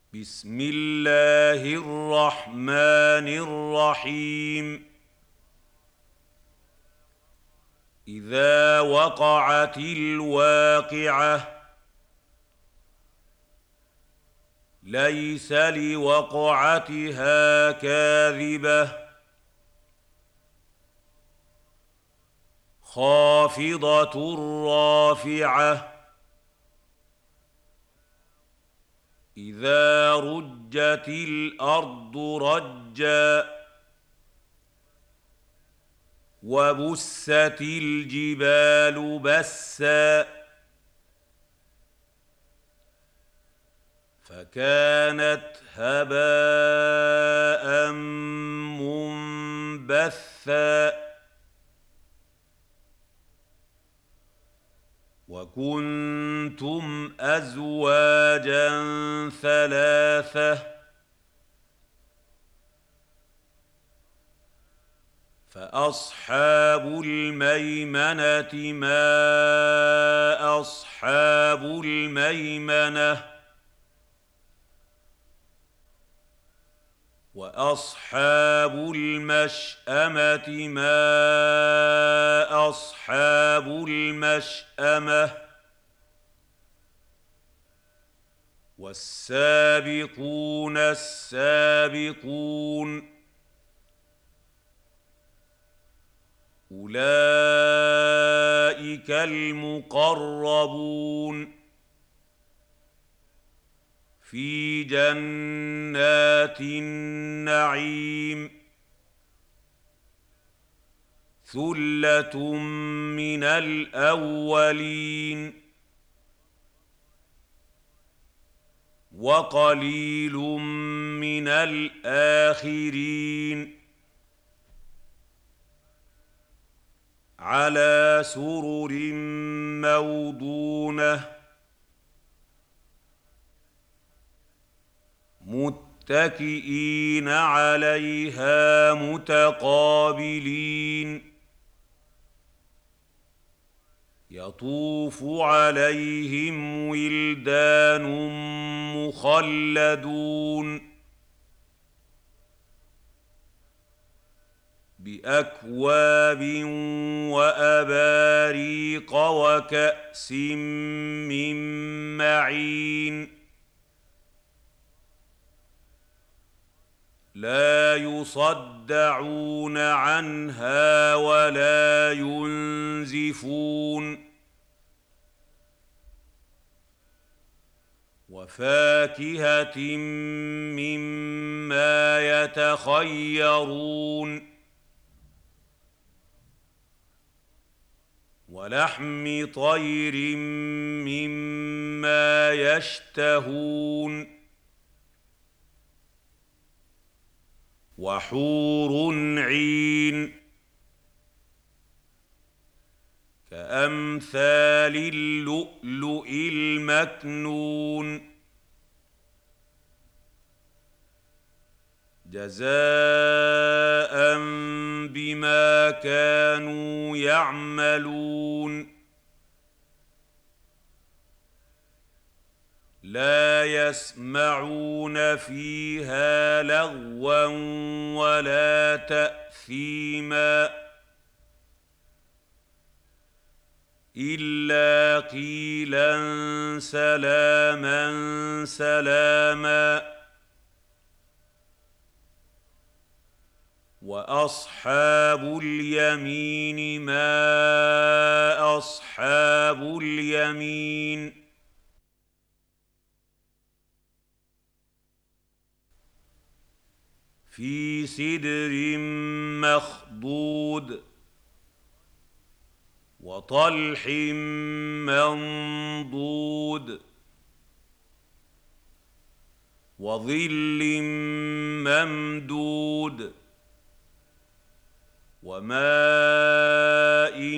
بسم الله الرحمن الرحيم. إذا وقعت الواقعة ليس لوقعتها كاذبة خافضة رافعة إذا رجت الأرض رجا وبست الجبال بسا فكانت هباء منبثا وكنتم أزواجا ثلاثة فأصحاب الميمنة ما أصحاب الميمنة وأصحاب المشأمة ما أصحاب المشأمة والسابقون السابقون أولئك المقربون في جنات النعيم ثلة من الأولين وقليل من الآخرين على سرر موضونة متكئين عليها متقابلين يطوف عليهم ولدان مخلدون بأكواب وأباريق وكأس من معين لا يصدعون عنها ولا ينزفون وفاكهة مما يتخيرون ولحم طير مما يشتهون وحور عين كأمثال اللؤلؤ المكنون جزاء بما كانوا يعملون لا يسمعون فيها لغوا ولا تأثيما إلا قيلا سلاما سلاما وأصحاب اليمين ما أصحاب اليمين في سدر مخضود وطلح منضود وظل ممدود وماء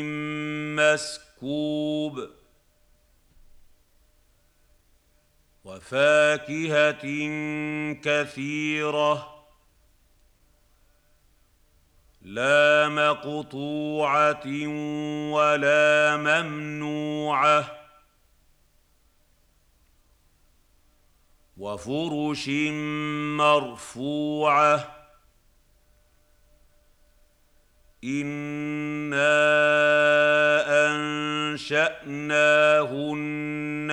مسكوب وفاكهة كثيرة لا مقطوعة ولا ممنوعة وفرش مرفوعة إنا أنشأناهن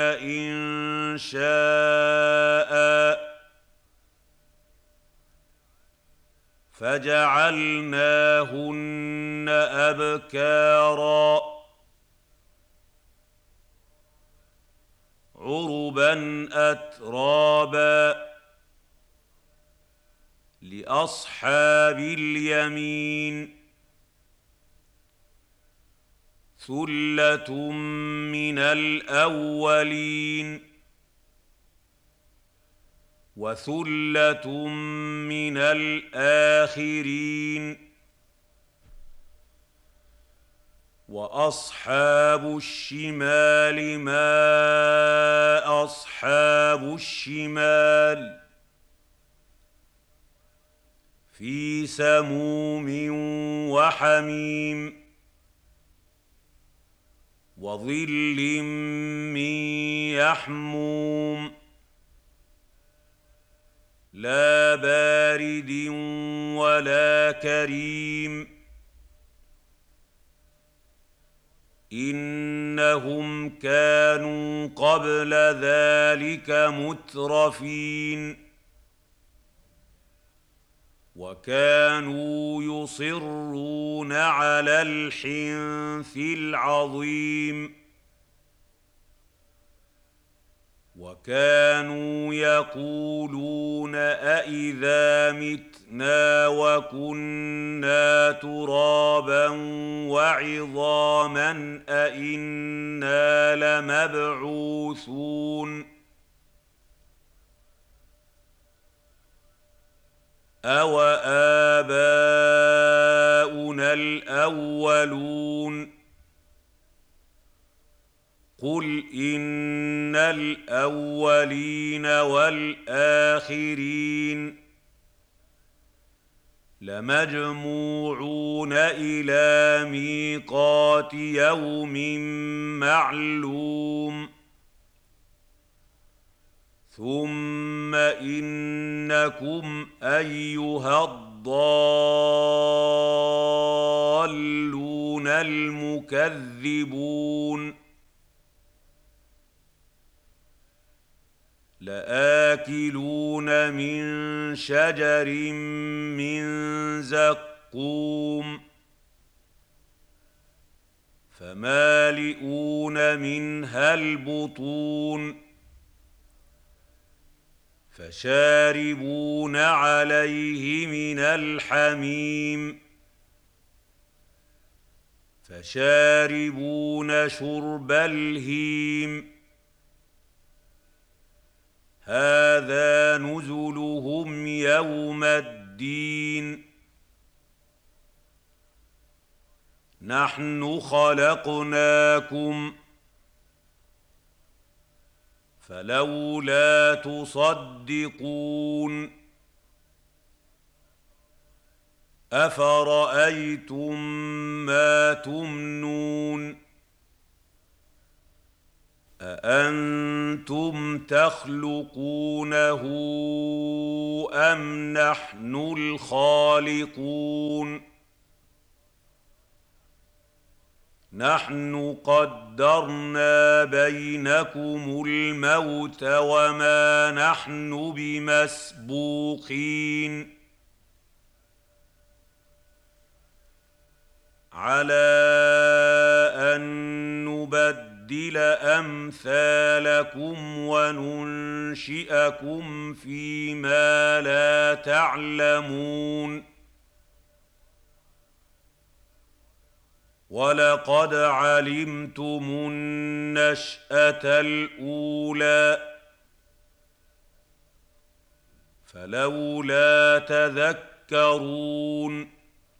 إنشاء فجعلناهن أبكارا عربا أترابا لأصحاب اليمين ثلة من الأولين وثلة من الآخرين وأصحاب الشمال ما أصحاب الشمال في سموم وحميم وظل من يحموم لا بارد ولا كريم إنهم كانوا قبل ذلك مترفين وكانوا يصرون على الحنث العظيم وكانوا يقولون أإذا متنا وكنا ترابا وعظاما أإنا لمبعوثون أوآباؤنا الأولون قل إن الأولين والآخرين لمجموعون إلى ميقات يوم معلوم ثم إنكم أيها الضالون المكذبون لآكلون من شجر من زقوم فمالئون منها البطون فشاربون عليه من الحميم فشاربون شرب الهيم هذا نزلهم يوم الدين نحن خلقناكم فلولا تصدقون أفرأيتم ما تمنون أأنتم تخلقونه أم نحن الخالقون نحن قدرنا بينكم الموت وما نحن بمسبوقين على أن نبدل أمثالكم وننشئكم فيما لا تعلمون ولقد علمتم النشأة الأولى فلولا تذكرون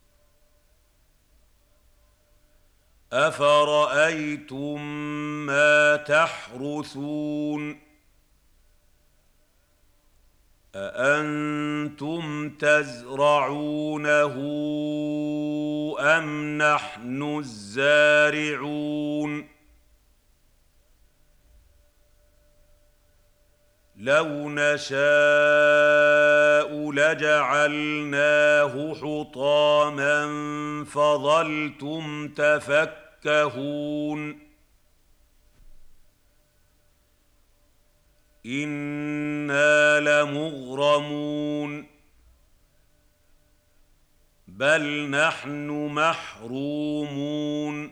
أفرأيتم ما تحرثون أأنتم تزرعونه أم نحن الزارعون لو نشاء لجعلناه حطاما فظلتم تفكهون إنا لمغرمون بل نحن محرومون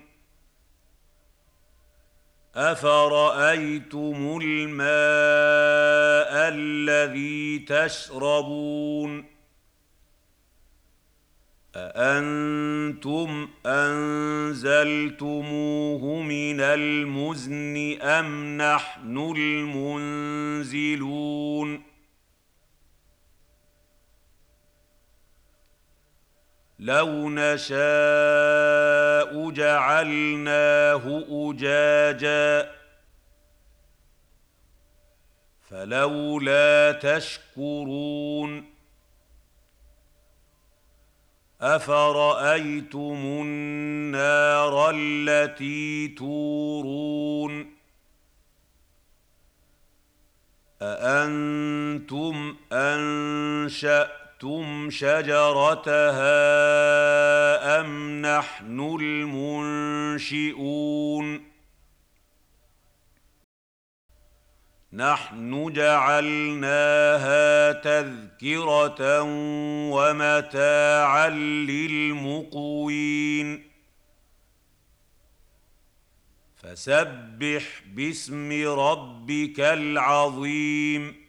أفرأيتم الماء الذي تشربون أأنتم أنزلتموه من المزن أم نحن المنزلون لو نشاء جعلناه أجاجا فلولا تشكرون أفرأيتم النار التي تورون أأنتم أنشأتم شجرتها أم نحن المنشئون نحن جعلناها تذكرة ومتاعا للمقوين فسبح باسم ربك العظيم